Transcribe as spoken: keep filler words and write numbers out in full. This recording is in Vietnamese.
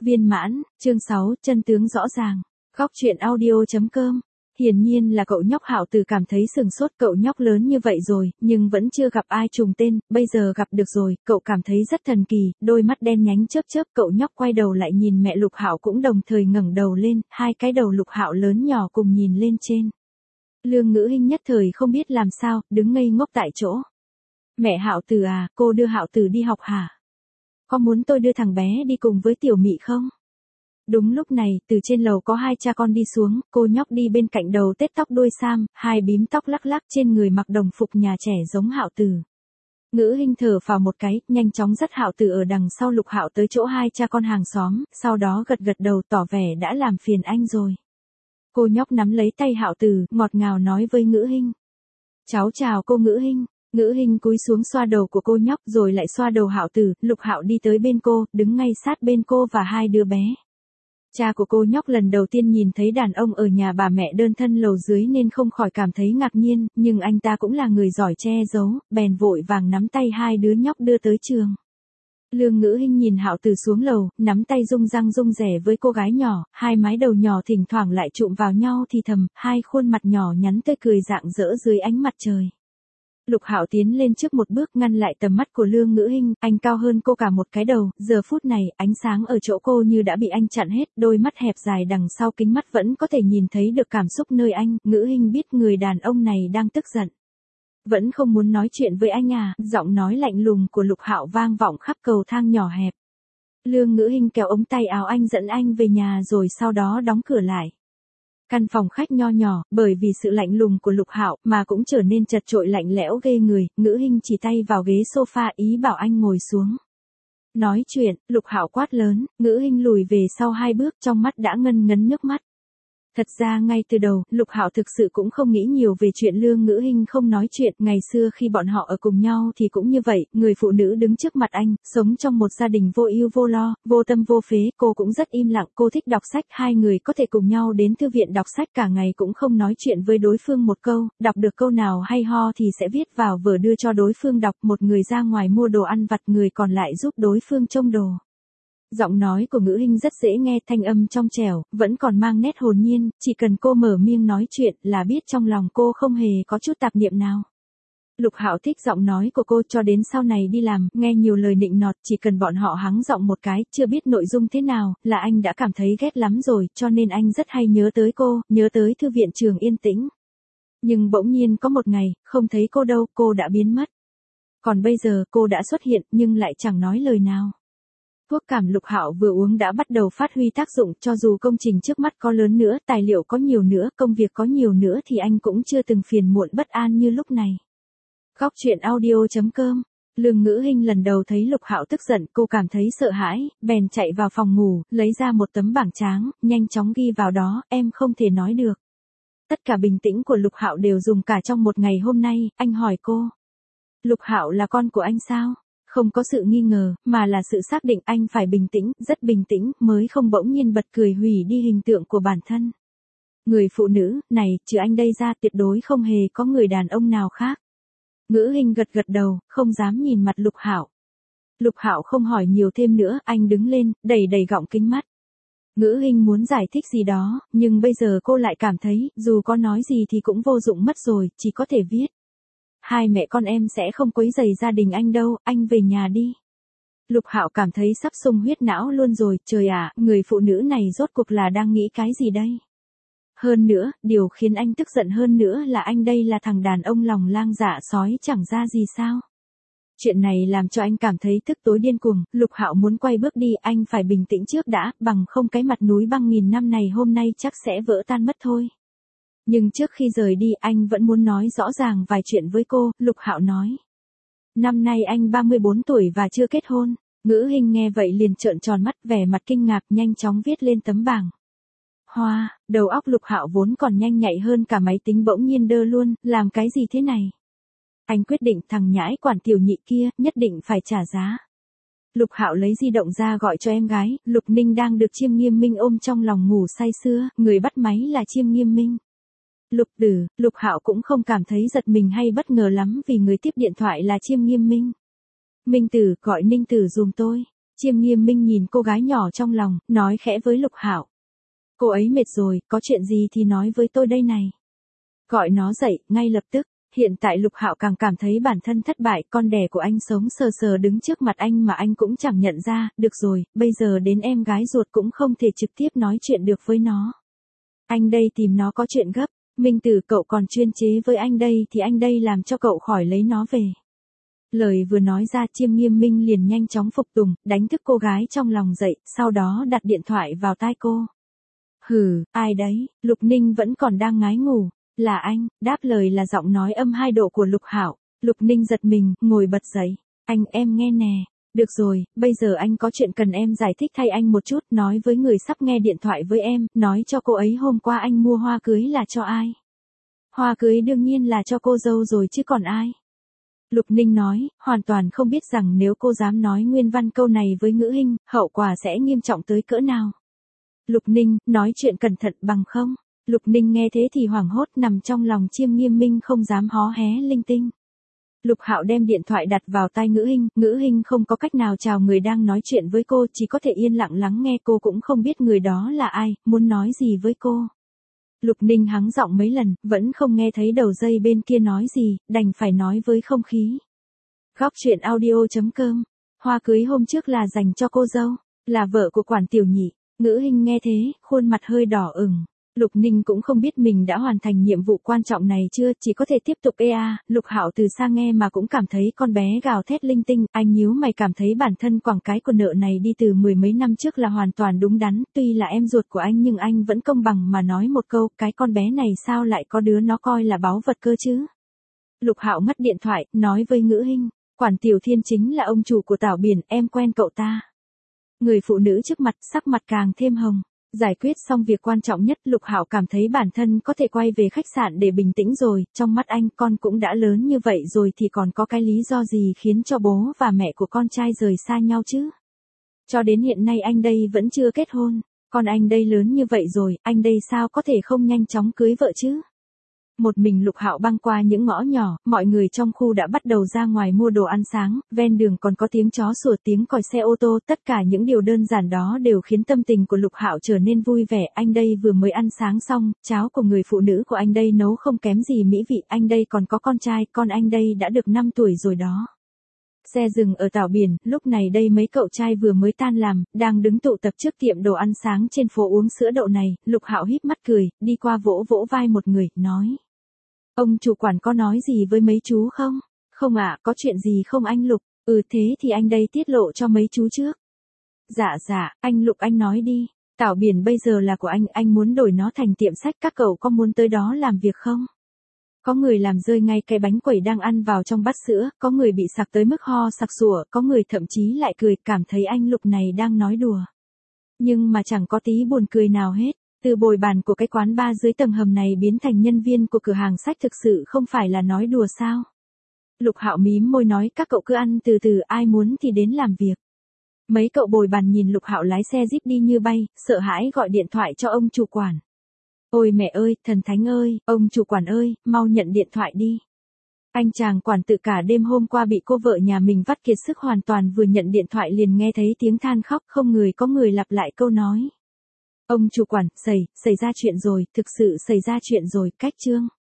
Viên mãn, chương sáu, chân tướng rõ ràng. Góc truyện audio.com. Hiển nhiên là cậu nhóc Hạo Tử cảm thấy sừng sốt, cậu nhóc lớn như vậy rồi, nhưng vẫn chưa gặp ai trùng tên, bây giờ gặp được rồi, cậu cảm thấy rất thần kỳ, đôi mắt đen nhánh chớp chớp, cậu nhóc quay đầu lại nhìn mẹ Lục Hạo cũng đồng thời ngẩng đầu lên, hai cái đầu Lục Hạo lớn nhỏ cùng nhìn lên trên. Lương Ngữ Hinh nhất thời không biết làm sao, đứng ngây ngốc tại chỗ. Mẹ Hạo Tử à, cô đưa Hạo Tử đi học hả? Có muốn tôi đưa thằng bé đi cùng với Tiểu Mị không? Đúng lúc này, từ trên lầu có hai cha con đi xuống, cô nhóc đi bên cạnh đầu tết tóc đuôi sam, hai bím tóc lắc lắc trên người mặc đồng phục nhà trẻ giống Hạo Tử. Ngữ Hinh thở phào một cái, nhanh chóng dắt Hạo Tử ở đằng sau Lục Hạo tới chỗ hai cha con hàng xóm, sau đó gật gật đầu tỏ vẻ đã làm phiền anh rồi. Cô nhóc nắm lấy tay Hạo Tử, ngọt ngào nói với Ngữ Hinh. Cháu chào cô Ngữ Hinh. Ngữ Hinh cúi xuống xoa đầu của cô nhóc rồi lại xoa đầu Hạo Tử, Lục Hạo đi tới bên cô, đứng ngay sát bên cô và hai đứa bé. Cha của cô nhóc lần đầu tiên nhìn thấy đàn ông ở nhà bà mẹ đơn thân lầu dưới nên không khỏi cảm thấy ngạc nhiên, nhưng anh ta cũng là người giỏi che giấu, bèn vội vàng nắm tay hai đứa nhóc đưa tới trường. Lương Ngữ Hinh nhìn Hạo Tử xuống lầu, nắm tay rung răng rung rẻ với cô gái nhỏ, hai mái đầu nhỏ thỉnh thoảng lại chụm vào nhau thì thầm, hai khuôn mặt nhỏ nhắn tươi cười rạng rỡ dưới ánh mặt trời. Lục Hạo tiến lên trước một bước ngăn lại tầm mắt của Lương Ngữ Hinh, anh cao hơn cô cả một cái đầu, giờ phút này, ánh sáng ở chỗ cô như đã bị anh chặn hết, đôi mắt hẹp dài đằng sau kính mắt vẫn có thể nhìn thấy được cảm xúc nơi anh, Ngữ Hinh biết người đàn ông này đang tức giận. Vẫn không muốn nói chuyện với anh à, giọng nói lạnh lùng của Lục Hạo vang vọng khắp cầu thang nhỏ hẹp. Lương Ngữ Hinh kéo ống tay áo anh dẫn anh về nhà rồi sau đó đóng cửa lại. Căn phòng khách nho nhỏ, bởi vì sự lạnh lùng của Lục Hạo mà cũng trở nên chật chội lạnh lẽo ghê người, Ngữ Hinh chỉ tay vào ghế sofa ý bảo anh ngồi xuống. Nói chuyện, Lục Hạo quát lớn, Ngữ Hinh lùi về sau hai bước trong mắt đã ngân ngấn nước mắt. Thật ra ngay từ đầu, Lục Hạo thực sự cũng không nghĩ nhiều về chuyện Lương Ngữ Hinh không nói chuyện, ngày xưa khi bọn họ ở cùng nhau thì cũng như vậy, người phụ nữ đứng trước mặt anh, sống trong một gia đình vô ưu vô lo, vô tâm vô phế, cô cũng rất im lặng, cô thích đọc sách, hai người có thể cùng nhau đến thư viện đọc sách cả ngày cũng không nói chuyện với đối phương một câu, đọc được câu nào hay ho thì sẽ viết vào vở đưa cho đối phương đọc, một người ra ngoài mua đồ ăn vặt, người còn lại giúp đối phương trông đồ. Giọng nói của Ngữ Hinh rất dễ nghe, thanh âm trong trẻo, vẫn còn mang nét hồn nhiên, chỉ cần cô mở miệng nói chuyện là biết trong lòng cô không hề có chút tạp niệm nào. Lục Hạo thích giọng nói của cô cho đến sau này đi làm, nghe nhiều lời nịnh nọt, chỉ cần bọn họ hắng giọng một cái, chưa biết nội dung thế nào, là anh đã cảm thấy ghét lắm rồi, cho nên anh rất hay nhớ tới cô, nhớ tới thư viện trường yên tĩnh. Nhưng bỗng nhiên có một ngày, không thấy cô đâu, cô đã biến mất. Còn bây giờ cô đã xuất hiện nhưng lại chẳng nói lời nào. Thuốc cảm Lục Hạo vừa uống đã bắt đầu phát huy tác dụng, cho dù công trình trước mắt có lớn nữa, tài liệu có nhiều nữa, công việc có nhiều nữa thì anh cũng chưa từng phiền muộn bất an như lúc này. Góc truyện audio.com. Lương Ngữ Hinh lần đầu thấy Lục Hạo tức giận, cô cảm thấy sợ hãi, bèn chạy vào phòng ngủ, lấy ra một tấm bảng tráng, nhanh chóng ghi vào đó, em không thể nói được. Tất cả bình tĩnh của Lục Hạo đều dùng cả trong một ngày hôm nay, anh hỏi cô. Lục Hạo là con của anh sao? Không có sự nghi ngờ, mà là sự xác định anh phải bình tĩnh, rất bình tĩnh, mới không bỗng nhiên bật cười hủy đi hình tượng của bản thân. Người phụ nữ, này, trừ anh đây ra tuyệt đối không hề có người đàn ông nào khác. Ngữ Hinh gật gật đầu, không dám nhìn mặt Lục Hạo. Lục Hạo không hỏi nhiều thêm nữa, anh đứng lên, đầy đầy gọng kính mắt. Ngữ Hinh muốn giải thích gì đó, nhưng bây giờ cô lại cảm thấy, dù có nói gì thì cũng vô dụng mất rồi, chỉ có thể viết. Hai mẹ con em sẽ không quấy rầy gia đình anh đâu, anh về nhà đi. Lục Hạo cảm thấy sắp xung huyết não luôn rồi, trời ạ, người phụ nữ này rốt cuộc là đang nghĩ cái gì đây? Hơn nữa, điều khiến anh tức giận hơn nữa là anh đây là thằng đàn ông lòng lang dạ sói chẳng ra gì sao? Chuyện này làm cho anh cảm thấy tức tối điên cuồng, Lục Hạo muốn quay bước đi, anh phải bình tĩnh trước đã, bằng không cái mặt núi băng nghìn năm này hôm nay chắc sẽ vỡ tan mất thôi. Nhưng trước khi rời đi anh vẫn muốn nói rõ ràng vài chuyện với cô, Lục Hạo nói. Năm nay anh ba mươi bốn tuổi và chưa kết hôn. Ngữ Hinh nghe vậy liền trợn tròn mắt, vẻ mặt kinh ngạc, nhanh chóng viết lên tấm bảng. Hoa, đầu óc Lục Hạo vốn còn nhanh nhạy hơn cả máy tính bỗng nhiên đơ luôn, làm cái gì thế này? Anh quyết định thằng nhãi quản tiểu nhị kia, nhất định phải trả giá. Lục Hạo lấy di động ra gọi cho em gái, Lục Ninh đang được Chiêm Nghiêm Minh ôm trong lòng ngủ say sưa, người bắt máy là Chiêm Nghiêm Minh. Lục Tử, Lục Hạo cũng không cảm thấy giật mình hay bất ngờ lắm vì người tiếp điện thoại là Chiêm Nghiêm Minh. Minh Tử, gọi Ninh Tử giùm tôi. Chiêm Nghiêm Minh nhìn cô gái nhỏ trong lòng, nói khẽ với Lục Hạo. Cô ấy mệt rồi, có chuyện gì thì nói với tôi đây này. Gọi nó dậy, ngay lập tức. Hiện tại Lục Hạo càng cảm thấy bản thân thất bại, con đẻ của anh sống sờ sờ đứng trước mặt anh mà anh cũng chẳng nhận ra, được rồi, bây giờ đến em gái ruột cũng không thể trực tiếp nói chuyện được với nó. Anh đây tìm nó có chuyện gấp, Minh Tử cậu còn chuyên chế với anh đây thì anh đây làm cho cậu khỏi lấy nó về. Lời vừa nói ra Chiêm Nghiêm Minh liền nhanh chóng phục tùng, đánh thức cô gái trong lòng dậy, sau đó đặt điện thoại vào tai cô. Hừ, ai đấy, Lục Ninh vẫn còn đang ngái ngủ. Là anh, đáp lời là giọng nói âm hai độ của Lục Hạo. Lục Ninh giật mình, ngồi bật dậy. Anh, em nghe nè. Được rồi, bây giờ anh có chuyện cần em giải thích thay anh một chút, nói với người sắp nghe điện thoại với em, nói cho cô ấy hôm qua anh mua hoa cưới là cho ai. Hoa cưới đương nhiên là cho cô dâu rồi chứ còn ai. Lục Ninh nói, hoàn toàn không biết rằng nếu cô dám nói nguyên văn câu này với Ngữ Hinh, hậu quả sẽ nghiêm trọng tới cỡ nào. Lục Ninh, nói chuyện cẩn thận bằng không? Lục Ninh nghe thế thì hoảng hốt, nằm trong lòng Chiêm Nghiêm Minh không dám hó hé linh tinh. Lục Hạo đem điện thoại đặt vào tai Ngữ Hinh, Ngữ Hinh không có cách nào chào người đang nói chuyện với cô, chỉ có thể yên lặng lắng nghe, cô cũng không biết người đó là ai, muốn nói gì với cô. Lục Ninh hắng giọng mấy lần, vẫn không nghe thấy đầu dây bên kia nói gì, đành phải nói với không khí. Góc truyện audio chấm com. Hoa cưới hôm trước là dành cho cô dâu, là vợ của Quản Tiểu Nhị. Ngữ Hinh nghe thế, khuôn mặt hơi đỏ ửng. Lục Ninh cũng không biết mình đã hoàn thành nhiệm vụ quan trọng này chưa, chỉ có thể tiếp tục ê a. Lục Hạo từ xa nghe mà cũng cảm thấy con bé gào thét linh tinh, anh nhíu mày cảm thấy bản thân quẳng cái của nợ này đi từ mười mấy năm trước là hoàn toàn đúng đắn, tuy là em ruột của anh nhưng anh vẫn công bằng mà nói một câu, cái con bé này sao lại có đứa nó coi là báu vật cơ chứ. Lục Hạo ngắt điện thoại, nói với Ngữ Hinh, Quản Tiểu Thiên chính là ông chủ của Tảo Biển, em quen cậu ta. Người phụ nữ trước mặt, sắc mặt càng thêm hồng. Giải quyết xong việc quan trọng nhất, Lục Hạo cảm thấy bản thân có thể quay về khách sạn để bình tĩnh rồi, trong mắt anh con cũng đã lớn như vậy rồi thì còn có cái lý do gì khiến cho bố và mẹ của con trai rời xa nhau chứ. Cho đến hiện nay anh đây vẫn chưa kết hôn, con anh đây lớn như vậy rồi, anh đây sao có thể không nhanh chóng cưới vợ chứ. Một mình Lục Hạo băng qua những ngõ nhỏ, mọi người trong khu đã bắt đầu ra ngoài mua đồ ăn sáng, ven đường còn có tiếng chó sủa, tiếng còi xe ô tô, tất cả những điều đơn giản đó đều khiến tâm tình của Lục Hạo trở nên vui vẻ, anh đây vừa mới ăn sáng xong, cháo của người phụ nữ của anh đây nấu không kém gì mỹ vị, anh đây còn có con trai, con anh đây đã được năm tuổi rồi đó. Xe dừng ở Tảo Biển, lúc này đây mấy cậu trai vừa mới tan làm, đang đứng tụ tập trước tiệm đồ ăn sáng trên phố uống sữa đậu này, Lục Hạo híp mắt cười, đi qua vỗ vỗ vai một người, nói. Ông chủ quản có nói gì với mấy chú không? Không ạ, có chuyện gì không anh Lục? Ừ thế thì anh đây tiết lộ cho mấy chú trước. Dạ dạ, anh Lục anh nói đi. Tảo Biển bây giờ là của anh, anh muốn đổi nó thành tiệm sách, các cậu có muốn tới đó làm việc không? Có người làm rơi ngay cái bánh quẩy đang ăn vào trong bát sữa, có người bị sặc tới mức ho sặc sủa, có người thậm chí lại cười, cảm thấy anh Lục này đang nói đùa. Nhưng mà chẳng có tí buồn cười nào hết. Từ bồi bàn của cái quán bar dưới tầng hầm này biến thành nhân viên của cửa hàng sách thực sự không phải là nói đùa sao? Lục Hạo mím môi nói, các cậu cứ ăn từ từ, ai muốn thì đến làm việc. Mấy cậu bồi bàn nhìn Lục Hạo lái xe jeep đi như bay, sợ hãi gọi điện thoại cho ông chủ quản. Ôi mẹ ơi, thần thánh ơi, ông chủ quản ơi, mau nhận điện thoại đi. Anh chàng quản tự cả đêm hôm qua bị cô vợ nhà mình vắt kiệt sức hoàn toàn, vừa nhận điện thoại liền nghe thấy tiếng than khóc, không người có người lặp lại câu nói. Ông chủ quản, xảy, xảy ra chuyện rồi, thực sự xảy ra chuyện rồi, cách Trương.